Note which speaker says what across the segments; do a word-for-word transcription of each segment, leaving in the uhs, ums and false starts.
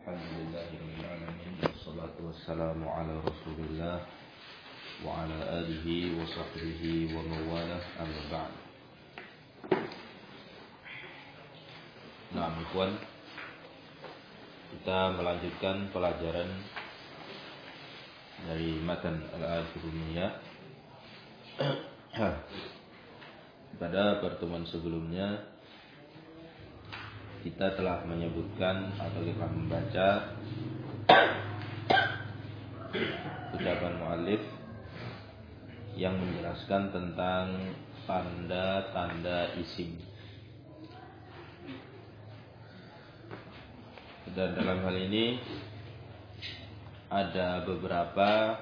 Speaker 1: Alhamdulillahirabbil alamin wassalatu wassalamu ala Rasulillah wa ala alihi wa sahbihi wa mawalah amma ba'd. Nah, ikhwan, kita melanjutkan pelajaran dari matan Al-Ajurumiyah. Pada pertemuan sebelumnya kita telah menyebutkan atau kita membaca ucapan muallif yang menjelaskan tentang tanda-tanda isim. Dan dalam hal ini ada beberapa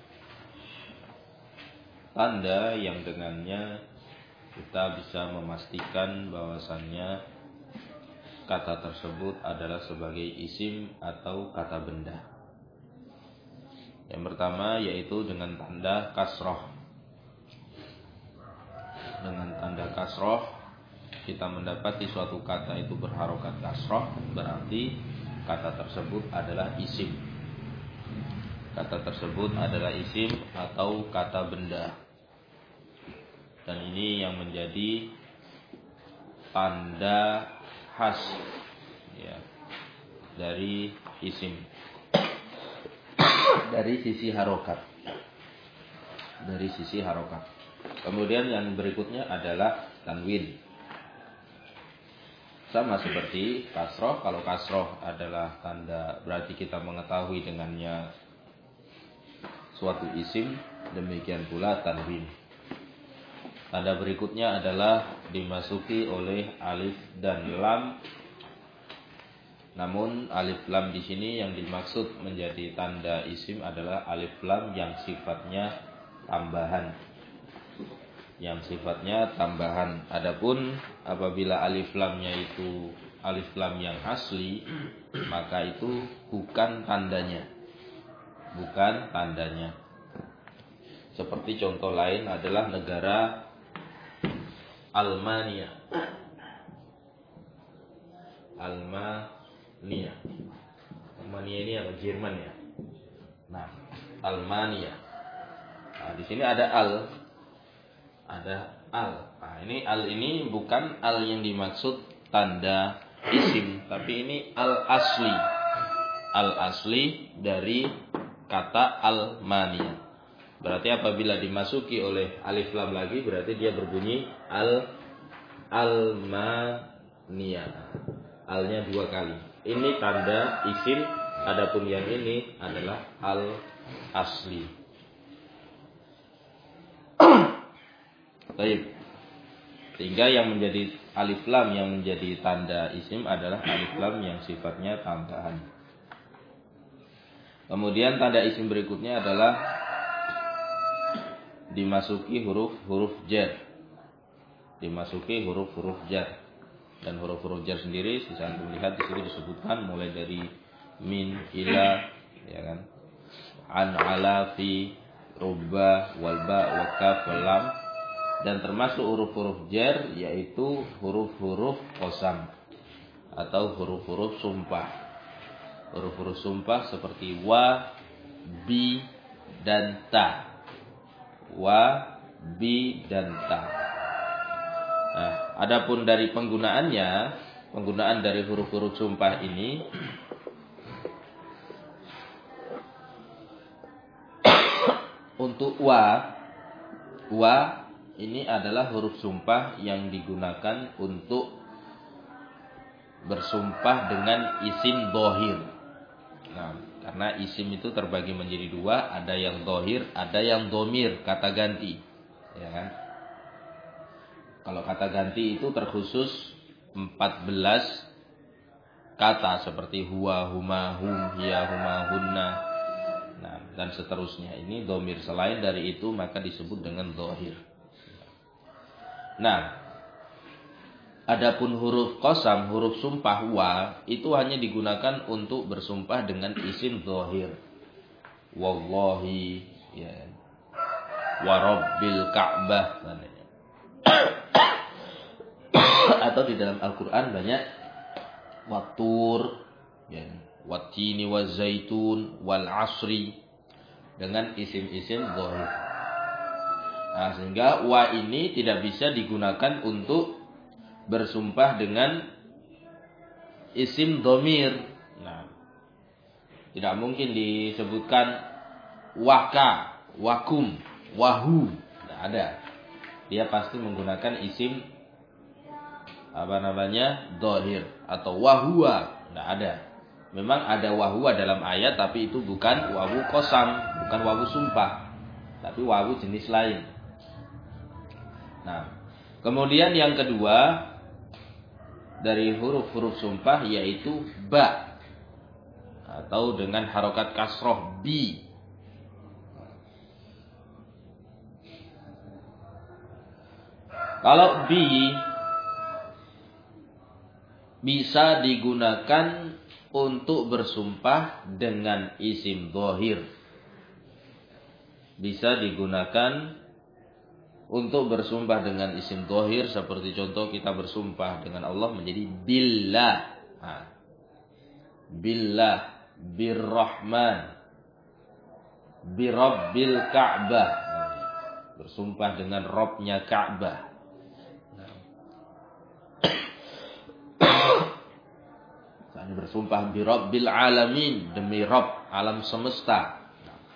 Speaker 1: tanda yang dengannya kita bisa memastikan bahwasannya kata tersebut adalah sebagai isim atau kata benda. Yang pertama yaitu dengan tanda kasroh. Dengan tanda kasroh kita mendapati suatu kata itu berharokat kasroh, berarti kata tersebut adalah isim. Kata tersebut adalah isim atau kata benda. Dan ini yang menjadi tanda khas ya, dari isim, dari sisi harokat, dari sisi harokat. Kemudian yang berikutnya adalah tanwin. Sama seperti kasroh. Kalau kasroh adalah tanda, berarti kita mengetahui dengannya suatu isim. Demikian pula tanwin. Tanda berikutnya adalah dimasuki oleh alif dan lam. Namun alif lam di sini yang dimaksud menjadi tanda isim adalah alif lam yang sifatnya tambahan. Yang sifatnya tambahan. Adapun apabila alif lamnya itu alif lam yang asli, maka itu bukan tandanya. Bukan tandanya. Seperti contoh lain adalah negara Almania. Almania. Almania ini apa? Jerman ya. Nah, Almania. Nah, di sini ada al. Ada al. Nah, ini al ini bukan al yang dimaksud tanda isim, tapi ini al asli. Al asli dari kata Almania. Berarti apabila dimasuki oleh alif lam lagi, berarti dia berbunyi al almania. Alnya dua kali. Ini tanda isim, adapun yang ini adalah al asli. Baik. Sehingga yang menjadi alif lam yang menjadi tanda isim adalah alif lam yang sifatnya tambahan. Kemudian tanda isim berikutnya adalah dimasuki huruf-huruf jar. Dimasuki huruf-huruf jar. Dan huruf-huruf jar sendiri bisa Anda lihat di sini disebutkan mulai dari min, ila, ya kan? An, ala, fi, rubba, walba, wakaf, walam. Dan termasuk huruf-huruf jar yaitu huruf-huruf qasam atau huruf-huruf sumpah. Huruf-huruf sumpah seperti wa, bi, dan ta. Wa, bi, dan ta. Nah, adapun dari penggunaannya, penggunaan dari huruf-huruf sumpah ini untuk wa, wa ini adalah huruf sumpah yang digunakan untuk bersumpah dengan isim dhahir. Nah, karena isim itu terbagi menjadi dua, ada yang dhahir, ada yang dhamir, kata ganti. Ya kan? Kalau kata ganti itu terkhusus empat belas kata seperti huwa, huma, hum, hiya, huma, hunna. Nah, dan seterusnya. Ini dhamir. Selain dari itu maka disebut dengan dhahir. Nah, adapun huruf qasam, huruf sumpah wa, itu hanya digunakan untuk bersumpah dengan isim dhahir. Wallahi, ya. Wa rabbil ka'bah. Atau di dalam Al-Quran banyak watur, ya. wattini wazzaitun wal asri, dengan isim-isim dhahir. Nah, sehingga wa ini tidak bisa digunakan untuk bersumpah dengan isim dhamir. Nah, tidak mungkin disebutkan waka, wakum, wahu. Tidak ada. Dia pasti menggunakan isim apa namanya dhahir atau wahua. Tidak ada. Memang ada wahua dalam ayat, tapi itu bukan wawu qasam, bukan wawu sumpah, tapi wawu jenis lain. Nah, kemudian yang kedua dari huruf-huruf sumpah yaitu ba, atau dengan harokat kasroh bi. Kalau bi bisa digunakan untuk bersumpah dengan isim dhahir. Bisa digunakan untuk bersumpah dengan isim dhahir, seperti contoh kita bersumpah dengan Allah menjadi billah. Nah, billah, birrahman, birabbil ka'bah. Bersumpah dengan Robnya Ka'bah. Misalnya bersumpah birabbil alamin, demi Rabb alam semesta.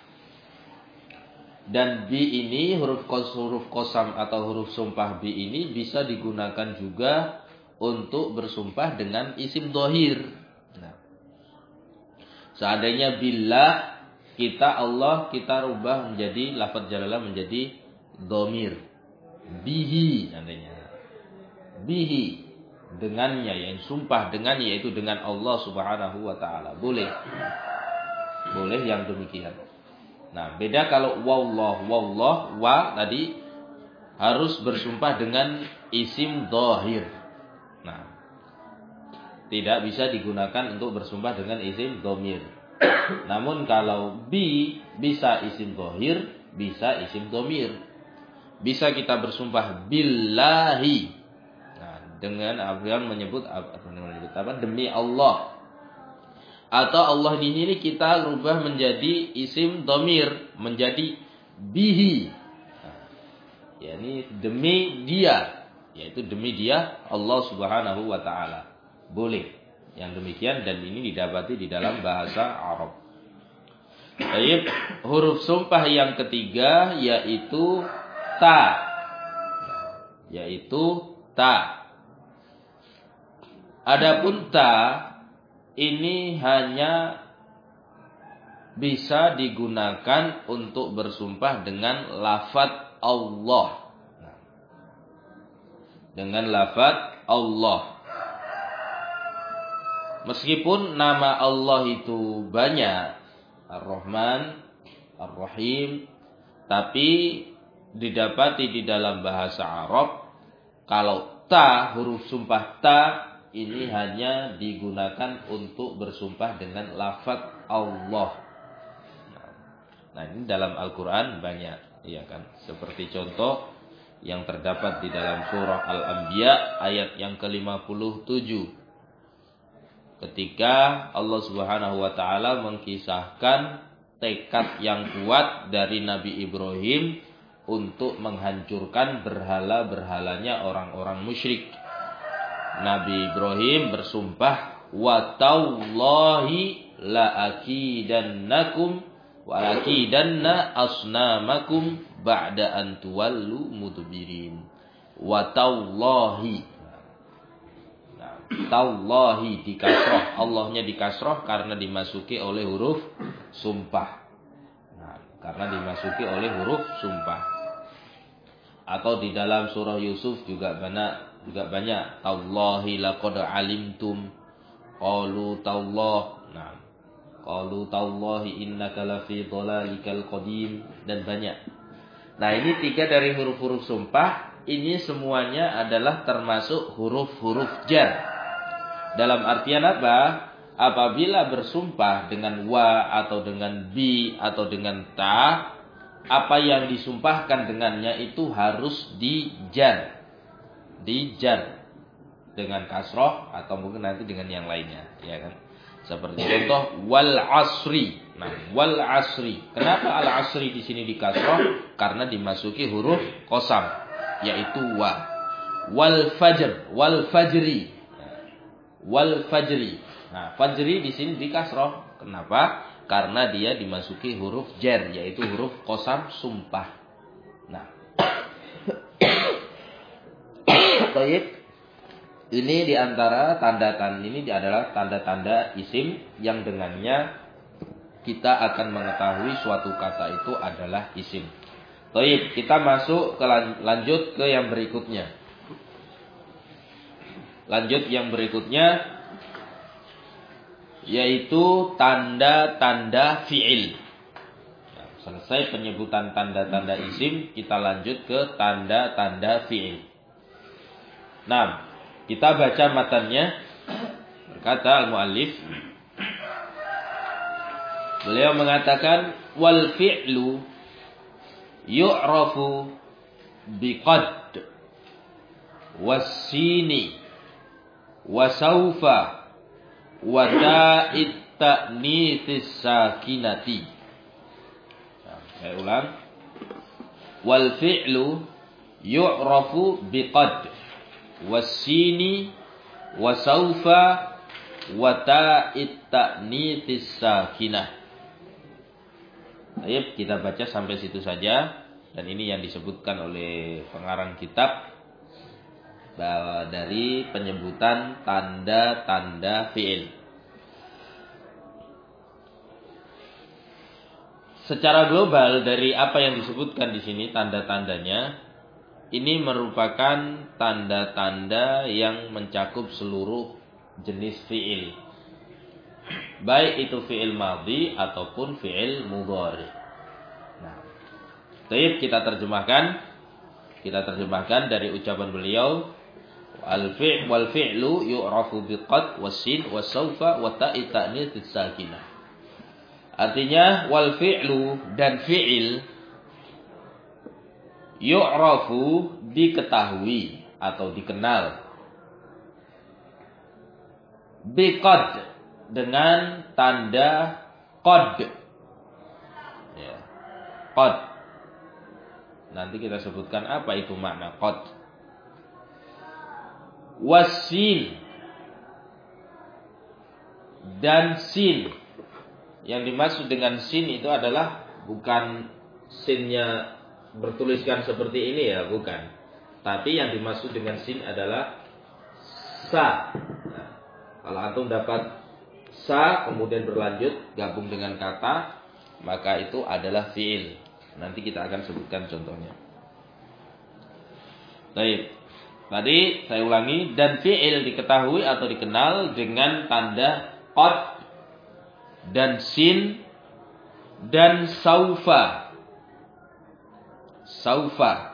Speaker 1: Dan bi ini huruf kos, huruf kosam atau huruf sumpah bi ini bisa digunakan juga untuk bersumpah dengan isim dhahir. Nah, seandainya billah, kita Allah kita rubah menjadi lafaz jalalah menjadi dhamir. Bihi seandainya. Bihi, dengannya, yang sumpah dengan, yaitu dengan Allah Subhanahu wa taala. Boleh. Boleh yang demikian. Nah, beda kalau wallah, wallah, wa tadi harus bersumpah dengan isim dhahir. Nah, tidak bisa digunakan untuk bersumpah dengan isim dhamir. Namun kalau bi bisa isim dhahir, bisa isim dhamir. Bisa kita bersumpah billahi. Nah, dengan yang menyebut apa, menyebut apa? Demi Allah. Atau Allah di sini kita rubah menjadi isim dhamir, menjadi bihi. Nah, yakni demi dia, yaitu demi dia Allah Subhanahu wa taala. Boleh yang demikian, dan ini didapati di dalam bahasa Arab. Baik, huruf sumpah yang ketiga yaitu ta. Yaitu ta. Adapun ta ini hanya bisa digunakan untuk bersumpah dengan lafaz Allah. Dengan lafaz Allah. Meskipun nama Allah itu banyak, Ar-Rahman, Ar-Rahim, tapi didapati di dalam bahasa Arab, kalau ta, huruf sumpah ta, ini hanya digunakan untuk bersumpah dengan lafaz Allah. Nah, ini dalam Al-Quran banyak, ya kan? Seperti contoh yang terdapat di dalam surah Al-Anbiya ayat yang ke lima puluh tujuh. Ketika Allah Subhanahu wa taala mengkisahkan tekad yang kuat dari Nabi Ibrahim untuk menghancurkan berhala-berhalanya orang-orang musyrik. Nabi Ibrahim bersumpah, wa tallahi la akidannakum wa akidanna asnamakum ba'da an tuwallu mudbirin. Wa tallahi. Nah, tallahi dikasroh, Allahnya dikasroh karena dimasuki oleh huruf sumpah. Nah, karena dimasuki oleh huruf sumpah. Atau di dalam surah Yusuf juga banyak, juga banyak tallahi laqad alimtum, qalu tallah. Nah, qalu tallahi innaka lafi dhalalikal qadim, dan banyak. Nah, ini tiga dari huruf-huruf sumpah, ini semuanya adalah termasuk huruf-huruf jar. Dalam artian apa? Apabila bersumpah dengan wa atau dengan bi atau dengan ta, apa yang disumpahkan dengannya itu harus dijar. Dijar dengan kasroh atau mungkin nanti dengan yang lainnya, ya kan? Seperti contoh wal asri. Nah, wal asri. Kenapa al asri di sini dikasroh? Karena dimasuki huruf qasam, yaitu wa. Wal fajr, wal fajri. Wal fajri. Nah, fajri di sini dikasroh. Kenapa? Karena dia dimasuki huruf jar, yaitu huruf qasam sumpah. Nah. Baik. Ini diantara tanda-tanda ini adalah tanda-tanda isim yang dengannya kita akan mengetahui suatu kata itu adalah isim. Baik, kita masuk ke lanjut ke yang berikutnya. Lanjut yang berikutnya yaitu tanda-tanda fi'il. Nah, selesai penyebutan tanda-tanda isim, kita lanjut ke tanda-tanda fi'il. Nah, kita baca matanya. Berkata al-muallif, beliau mengatakan wal fi'lu yu'rafu biqad was-sini wa sawfa wa ta'it ta'nitsis sakinati. Nah, saya ulang. Wal fi'lu yu'rafu biqad was-sini wa sawfa wa ta'it ta'nitsis sakinah. Baik, kita baca sampai situ saja. Dan ini yang disebutkan oleh pengarang kitab bahwa dari penyebutan tanda-tanda fi'il. Secara global dari apa yang disebutkan di sini tanda-tandanya, ini merupakan tanda-tanda yang mencakup seluruh jenis fi'il. Baik itu fi'il madhi ataupun fi'il mudhari. Nah, baik, kita terjemahkan. Kita terjemahkan dari ucapan beliau, al-fi' wal fi'lu yu'rafu biqad was-sin was-sawfa wa ta'i ta'nits sakinah. Artinya wal fi'lu dan fi'il yu'rafu diketahui atau dikenal biqad dengan tanda qad. Ya. Qad. Nanti kita sebutkan apa itu makna qad. Was-sin dan sin. Yang dimaksud dengan sin itu adalah bukan sinnya bertuliskan seperti ini ya, bukan. Tapi yang dimaksud dengan sin adalah sa. Nah, kalau antum dapat sa kemudian berlanjut gabung dengan kata, maka itu adalah fi'il. Nanti kita akan sebutkan contohnya. Baik. Tadi saya ulangi, dan fi'il diketahui atau dikenal dengan tanda qad dan sin dan saufa. Saufa.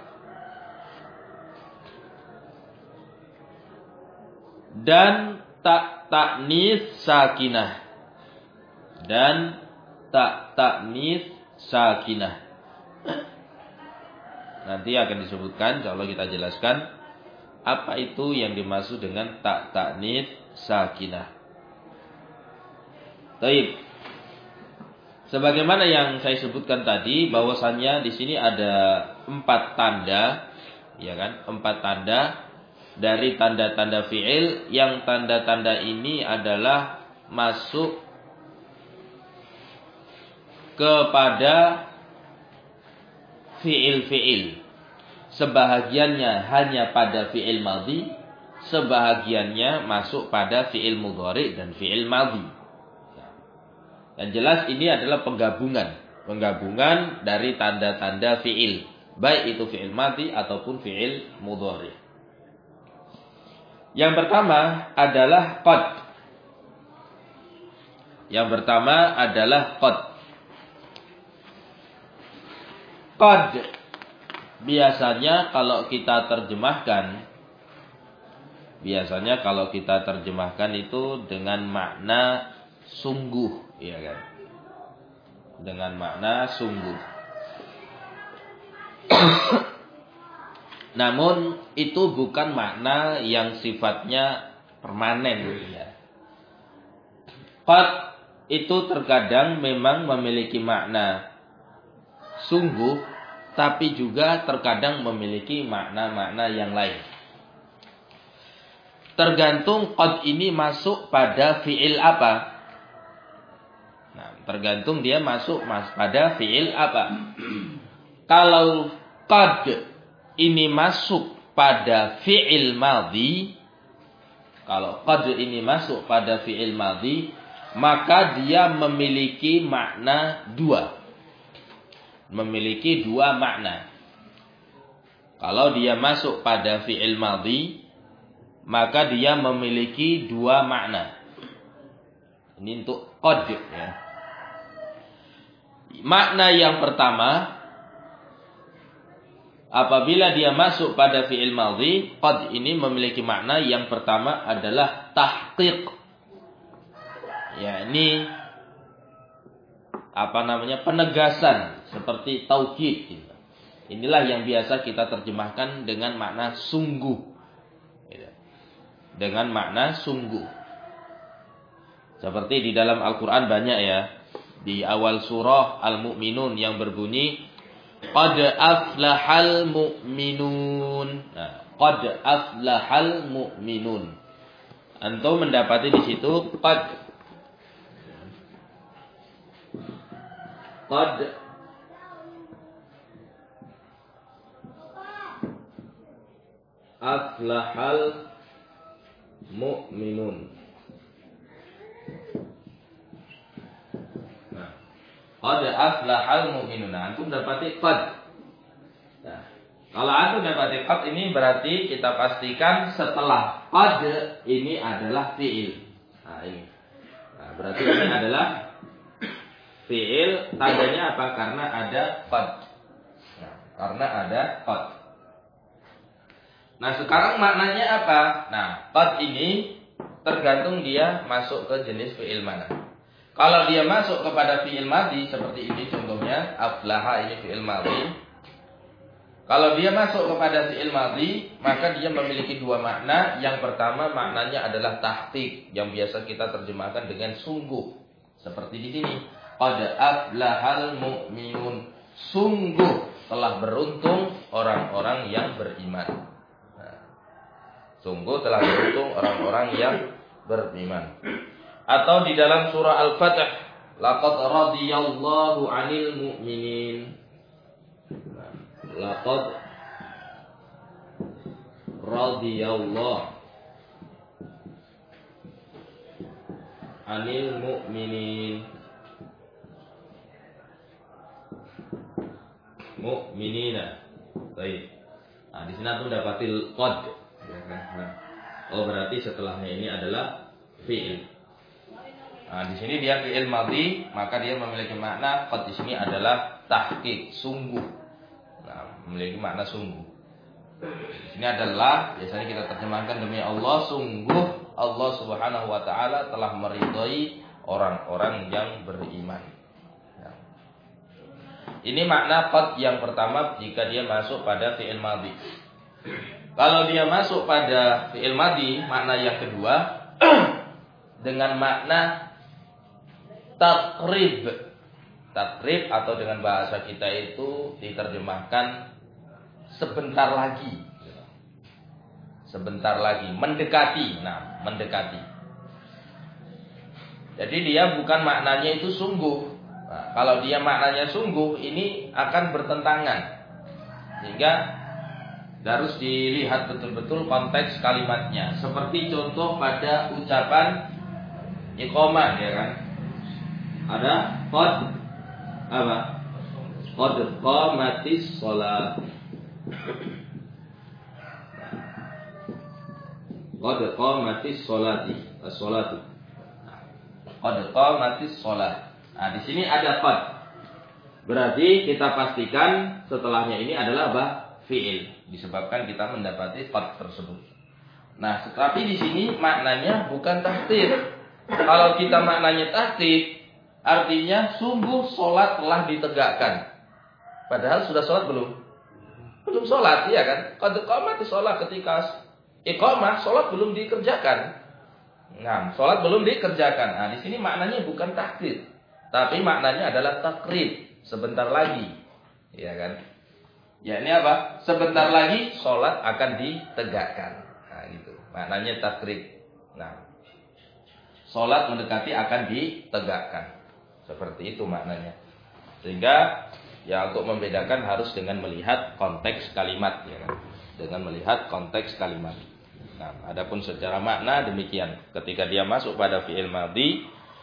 Speaker 1: Dan tak ta'nis sakinah. Dan tak ta'nis sakinah. Nanti akan disebutkan, insyaallah kita jelaskan apa itu yang dimaksud dengan tak ta'nis sakinah. Baik. Sebagaimana yang saya sebutkan tadi, bahwasannya di sini ada empat tanda, ya kan? Empat tanda dari tanda-tanda fi'il, yang tanda-tanda ini adalah masuk kepada fi'il-fi'il. Sebahagiannya hanya pada fi'il madhi, sebahagiannya masuk pada fi'il mudhari dan fi'il madhi. Dan jelas ini adalah penggabungan, penggabungan dari tanda-tanda fi'il, baik itu fi'il madhi ataupun fi'il mudhari. Yang pertama adalah qad. Yang pertama adalah qad. Qad biasanya kalau kita terjemahkan, biasanya kalau kita terjemahkan itu dengan makna sungguh, ya kan? Dengan makna sungguh. Namun itu bukan makna yang sifatnya permanen, ya. qad itu terkadang memang memiliki makna sungguh, tapi juga terkadang memiliki makna-makna yang lain. Tergantung qad ini masuk pada fi'il apa. Nah, tergantung dia masuk mas pada fi'il apa. Kalau qad ini masuk pada fi'il madhi, kalau qad ini masuk pada fi'il madhi, maka dia memiliki makna dua. Memiliki dua makna. Kalau dia masuk pada fi'il madhi, maka dia memiliki dua makna. Ini untuk qad ya. Makna yang pertama, apabila dia masuk pada fi'il madhi, qad ini memiliki makna yang pertama adalah tahqiq. Ya, ini apa namanya? Penegasan, seperti taukid. Inilah yang biasa kita terjemahkan dengan makna sungguh. Dengan makna sungguh. Seperti di dalam Al-Quran banyak ya. Di awal surah Al-Mu'minun yang berbunyi qad aflahal mu'minun. Nah, qad aflahal mu'minun. Antum mendapati di situ qad qad aflahal mu'minun. Nah, qad aflahal mu'minun. Nah, antum dapati qad. Nah, kalau antum dapati qad ini berarti kita pastikan setelah qad ini adalah fi'il. Nah, ini. Nah, berarti ini adalah fi'il. Tandanya apa? Karena ada qad. Nah, karena ada qad. Nah, sekarang maknanya apa? Nah, qad ini tergantung dia masuk ke jenis fi'il mana. Kalau dia masuk kepada fi'il madhi seperti ini contohnya, aflaha ini fi'il madhi. Kalau dia masuk kepada fi'il madhi, maka dia memiliki dua makna. Yang pertama maknanya adalah tahqiq, yang biasa kita terjemahkan dengan sungguh. Seperti di sini, qad aflahal mu'minun. Sungguh telah beruntung orang-orang yang beriman. Nah, sungguh telah beruntung orang-orang yang beriman. Atau di dalam surah Al-Fatih, laqad radiyallahu 'anil mu'minin. Nah, laqad radiyallahu 'anil mu'minin. Mu'minina. Baik. Nah, di sini tuh dapatil qad. Nah, oh berarti setelahnya ini adalah fi'il. Nah, di sini dia fi'il madhi, maka dia memiliki makna qad di sini adalah tahqiq, sungguh. Nah, memiliki makna sungguh. Di sini adalah biasanya kita terjemahkan demi Allah, sungguh Allah Subhanahu wa taala telah meridhai orang-orang yang beriman. Ini makna qad yang pertama jika dia masuk pada fi'il madhi. Kalau dia masuk pada fi'il madhi, makna yang kedua dengan makna taqrib. Taqrib atau dengan bahasa kita itu diterjemahkan sebentar lagi. Sebentar lagi, mendekati. Nah, mendekati. Jadi dia bukan maknanya itu sungguh. Nah, kalau dia maknanya sungguh, ini akan bertentangan. Sehingga harus dilihat betul-betul konteks kalimatnya. Seperti contoh pada ucapan iqamah, ya kan? Ada qad apa? Qad qamatis shalah. Qad qamatis sholati, as-sholatu. Qad qamatis shalah. Nah, di sini ada qad. Berarti kita pastikan setelahnya ini adalah apa? Fi'il. Disebabkan kita mendapati qad tersebut. Nah, tetapi di sini maknanya bukan tahqiq. Kalau kita maknanya tahqiq, artinya sungguh sholat telah ditegakkan. Padahal sudah sholat belum? Belum sholat, iya kan? Qad qamatis sholat, ketika iqamah, sholat belum dikerjakan. Nah, sholat belum dikerjakan. Nah, di sini maknanya bukan tahdid, tapi maknanya adalah takrib, sebentar lagi. Ya kan? Ya ini apa? Sebentar lagi sholat akan ditegakkan. Nah, gitu. Maknanya takrib. Nah, sholat mendekati akan ditegakkan. Seperti itu maknanya. Sehingga ya untuk membedakan harus dengan melihat konteks kalimat, ya kan? Dengan melihat konteks kalimat. Nah, adapun secara makna demikian. Ketika dia masuk pada fi'il madhi,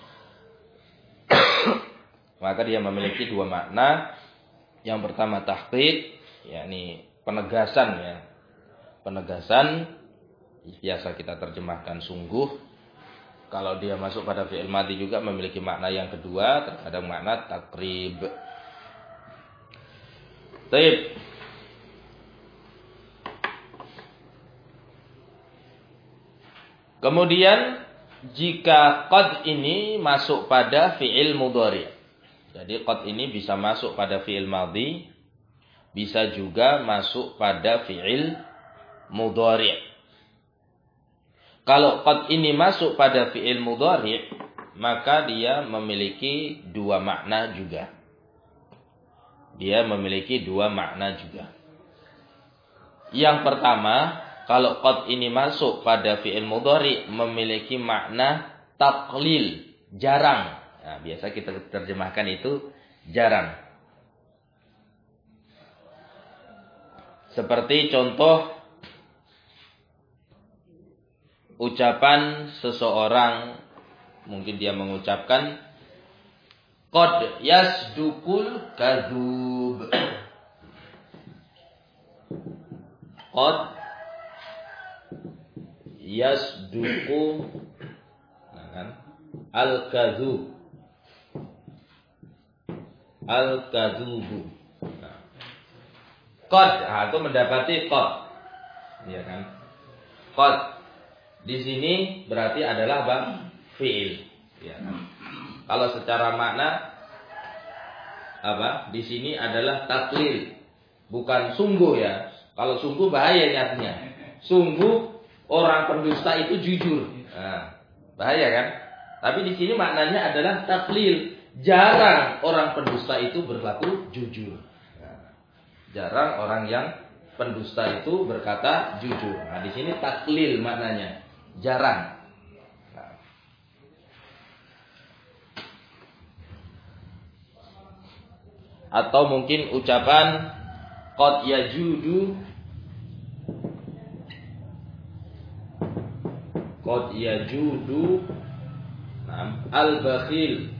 Speaker 1: maka dia memiliki dua makna. Yang pertama tahqiq, yakni penegasan, ya. Penegasan biasa kita terjemahkan sungguh. Kalau dia masuk pada fi'il madhi juga memiliki makna yang kedua, terkadang makna takrib. Baik. Kemudian jika qad ini masuk pada fi'il mudhari'. Jadi qad ini bisa masuk pada fi'il madhi, bisa juga masuk pada fi'il mudhari'. Kalau qad ini masuk pada fi'il mudhari', maka dia memiliki dua makna juga. Dia memiliki dua makna juga. Yang pertama, kalau qad ini masuk pada fi'il mudhari' memiliki makna taqlil, jarang. Nah, biasa kita terjemahkan itu jarang. Seperti contoh ucapan seseorang, mungkin dia mengucapkan qad yasdukul kadzub. Qad yasduku, nah kan, al-kadzub, al-kadzubu. Nah, qad, nah, itu mendapati qad, ya kan? Qad di sini berarti adalah apa? Fi'il, ya kan? Kalau secara makna apa? Di sini adalah taklil, bukan sungguh, ya. Kalau sungguh bahaya artinya. Sungguh orang pendusta itu jujur. Nah, bahaya kan? Tapi di sini maknanya adalah taklil. Jarang orang pendusta itu berlaku jujur. Nah, jarang orang yang pendusta itu berkata jujur. Nah, di sini taklil maknanya. Jarang. Nah. Atau mungkin ucapan qad yajudu, qad yajudu, nah, al-bakhil.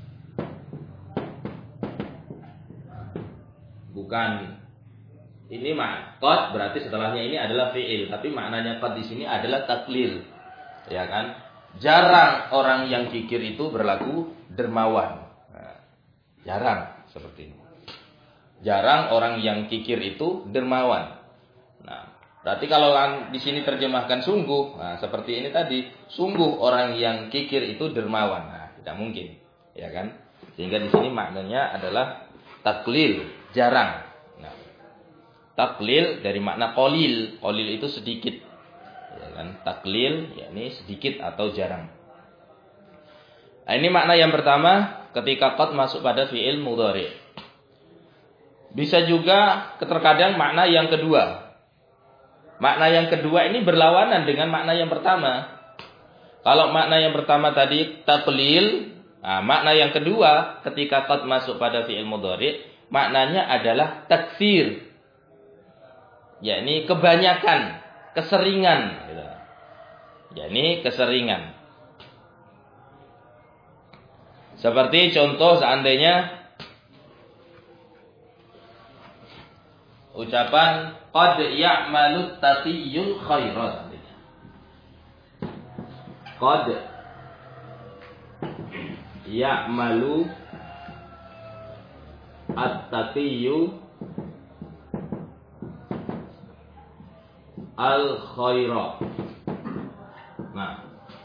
Speaker 1: Bukan ini mak qad berarti setelahnya ini adalah fi'il, tapi maknanya qad di sini adalah taklil. Ya kan? Jarang orang yang kikir itu berlaku dermawan. Nah, jarang seperti ini. Jarang orang yang kikir itu dermawan. Nah, berarti kalau di sini terjemahkan sungguh, nah seperti ini tadi, sungguh orang yang kikir itu dermawan. Nah, tidak mungkin, ya kan? Sehingga di sini maknanya adalah taklil, jarang. Nah, taklil dari makna qalil, qalil itu sedikit, ya kan? Taklil, yakni sedikit atau jarang. Nah, ini makna yang pertama ketika qad masuk pada fi'il mudhari'. Bisa juga terkadang makna yang kedua. Makna yang kedua ini berlawanan dengan makna yang pertama. Kalau makna yang pertama tadi taklil, nah, makna yang kedua ketika qad masuk pada fi'il mudhari', maknanya adalah taktsir. Yakni kebanyakan, keseringan, gitu. Yakni keseringan. Seperti contoh seandainya ucapan qad ya'malu taqiyul khairat. Qad ya'malu at-taqiyyu al-khairat. Nah,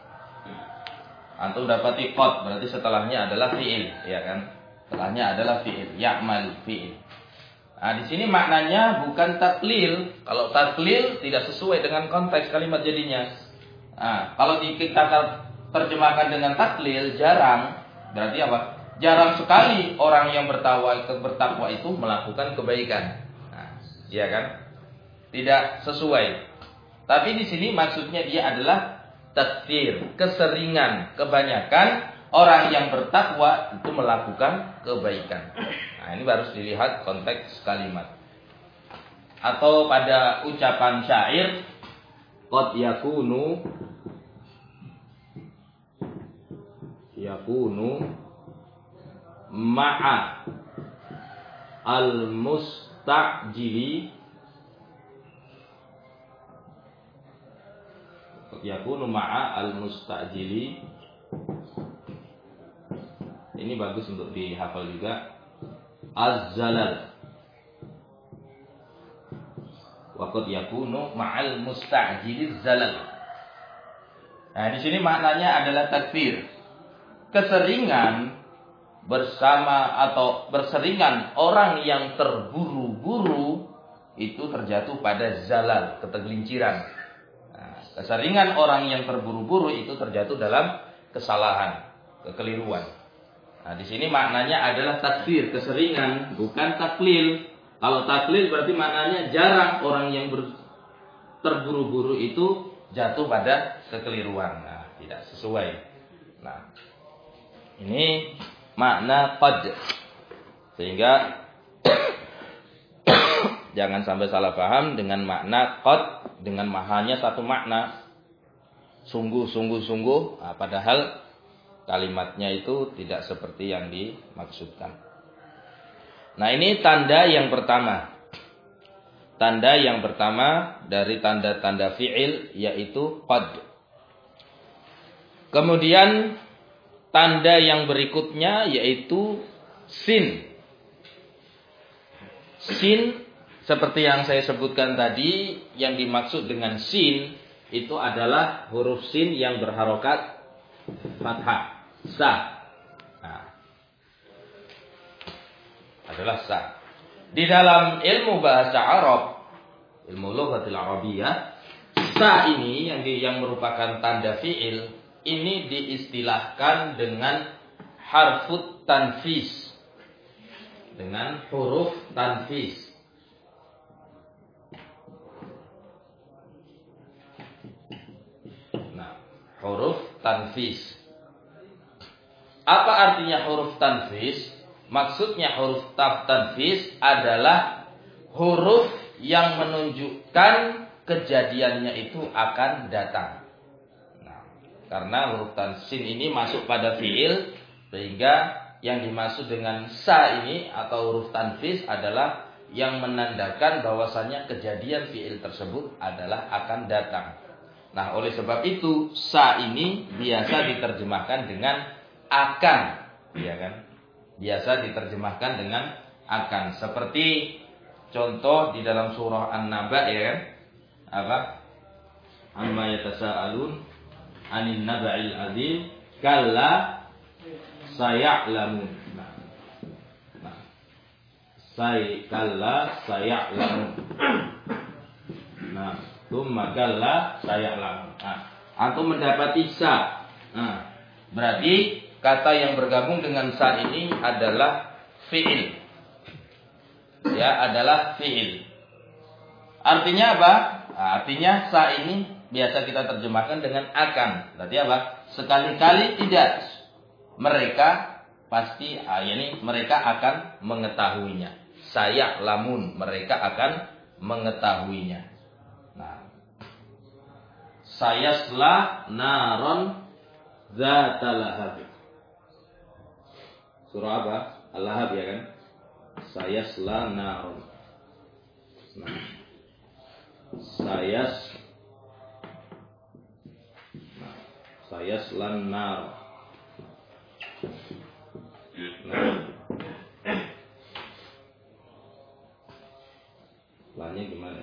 Speaker 1: antum dapati qad berarti setelahnya adalah fi'il, ya kan? Setelahnya adalah fi'il, ya'mal fi'il. Nah, di sini maknanya bukan taklil. Kalau taklil tidak sesuai dengan konteks kalimat jadinya. Nah, kalau kita terjemahkan dengan taklil, jarang, berarti apa? Jarang sekali orang yang bertakwa bertakwa itu melakukan kebaikan. Nah, iya kan? Tidak sesuai. Tapi di sini maksudnya dia adalah takfir, keseringan, kebanyakan orang yang bertakwa itu melakukan kebaikan. Nah, ini harus dilihat konteks kalimat. Atau pada ucapan syair, qad yakunu yakunu ma'a al-mustajili yakunu ma'a al-mustajili. Ini bagus untuk dihafal juga. Az-zalal. Wa qad yakunu ma'al mustajili zalal. Nah, di sini maknanya adalah takfir. Keseringan bersama atau berseringan orang yang terburu-buru itu terjatuh pada zalal, ketergelinciran. Nah, keseringan orang yang terburu-buru itu terjatuh dalam kesalahan, kekeliruan. Nah, di sini maknanya adalah takfir, keseringan, bukan taklil. Kalau taklil berarti maknanya jarang orang yang ber, terburu-buru itu jatuh pada kekeliruan. Nah, tidak sesuai. Nah, ini makna qad. Sehingga jangan sampai salah paham dengan makna qad dengan mahanya satu makna. Sungguh, sungguh, sungguh. Nah, padahal kalimatnya itu tidak seperti yang dimaksudkan. Nah, ini tanda yang pertama. Tanda yang pertama dari tanda-tanda fi'il yaitu qad. Kemudian tanda yang berikutnya yaitu sin. Sin seperti yang saya sebutkan tadi, yang dimaksud dengan sin itu adalah huruf sin yang berharokat fathah, sa. Nah, adalah sa. Di dalam ilmu bahasa Arab, ilmu lughatil Arabiyyah, sa ini yang di, yang merupakan tanda fi'il ini diistilahkan dengan harfut tanfis, dengan huruf tanfis. Nah, huruf tanfis. Apa artinya huruf tanfis? Maksudnya huruf taf tanfis adalah huruf yang menunjukkan kejadiannya itu akan datang. Karena huruf tansin ini masuk pada fi'il, sehingga yang dimaksud dengan sa ini atau huruf tanfis adalah yang menandakan bahwasannya kejadian fi'il tersebut adalah akan datang. Nah, oleh sebab itu sa ini biasa diterjemahkan dengan akan, ya kan? Biasa diterjemahkan dengan akan. Seperti contoh di dalam surah An-Naba, ya kan? Apa? Amma yatasaalun anin naba'il azim kalla saya'lamun. Nah, nah. Say kalla saya'lamun. Nah, tsumma kalla saya'lamun. Nah, antum mendapati sa. Nah, berarti kata yang bergabung dengan sa ini adalah fi'il. Ya, adalah fi'il. Artinya apa? Nah, artinya sa ini biasa kita terjemahkan dengan akan. Berarti apa? Sekali-kali tidak. Mereka pasti, ah, ini mereka akan mengetahuinya. Saya lamun, mereka akan mengetahuinya. Nah, sayasla naron zatalahab. Surah apa? Al-Lahab, ya kan? Sayasla naron. Nah, sayas sayaslan nar. Nah, lannya gimana?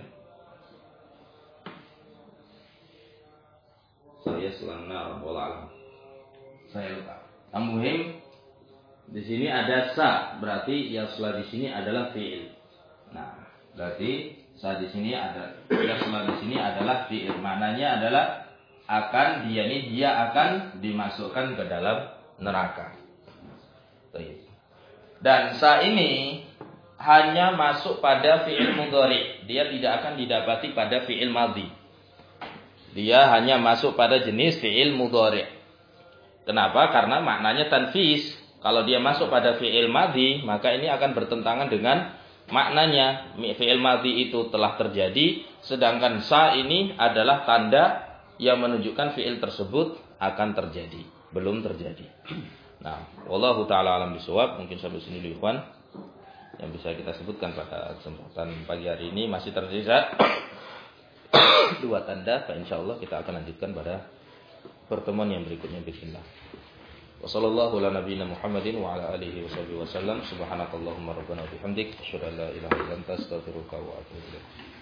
Speaker 1: Sayaslan nar, wallah. Saya lupa. Al-muhim di sini ada sa, berarti yasla di sini adalah fi'il. Nah, berarti sa di sini ada, yasla di sini adalah fi'il. Maknanya adalah akan dia ini dia akan dimasukkan ke dalam neraka. Dan sa ini hanya masuk pada fi'il mudhari, dia tidak akan didapati pada fi'il madhi. Dia hanya masuk pada jenis fi'il mudhari. Kenapa? Karena maknanya tanfis. Kalau dia masuk pada fi'il madhi, maka ini akan bertentangan dengan maknanya. Fi'il madhi itu telah terjadi, sedangkan sa ini adalah tanda yang menunjukkan fi'il tersebut akan terjadi, belum terjadi. Nah, wallahu taala alam bisawab. Mungkin sampai sini dulu ikhwan yang bisa kita sebutkan pada kesempatan pagi hari ini. Masih tersisa dua tanda, insyaallah kita akan lanjutkan pada pertemuan yang berikutnya bismillah. Wassallallahu ala nabiyina Muhammadin wa ala alihi washabihi wasallam. Subhanakallahumma rabbana wa bihamdik asyhadu an la ilaha illa anta astaghfiruka wa atubu ilaik.